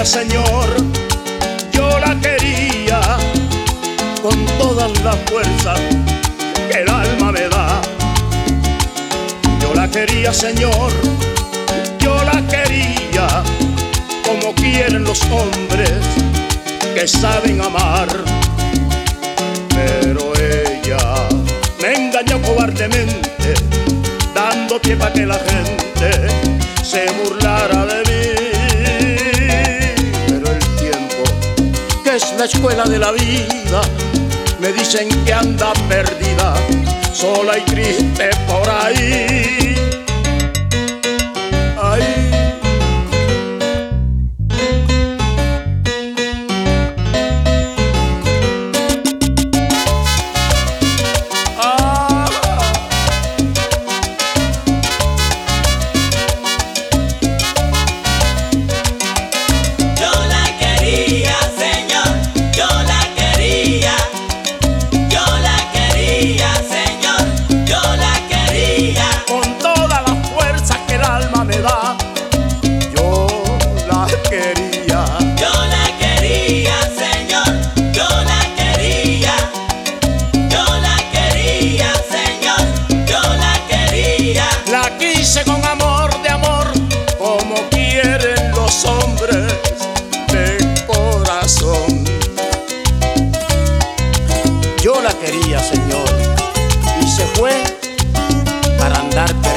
Señor, yo la quería con todas las fuerzas que el alma me da. Yo la quería, Señor, yo la quería como quieren los hombres que saben amar. Pero ella me engañó cobardemente, dando pie para que la gente se burlara de mí. Pero el tiempo, que es la escuela de la vida, me dicen que anda perdida, sola y triste por ahí. Ay. Con amor de amor, como quieren los hombres de corazón. Yo la quería, Señor, y se fue para andar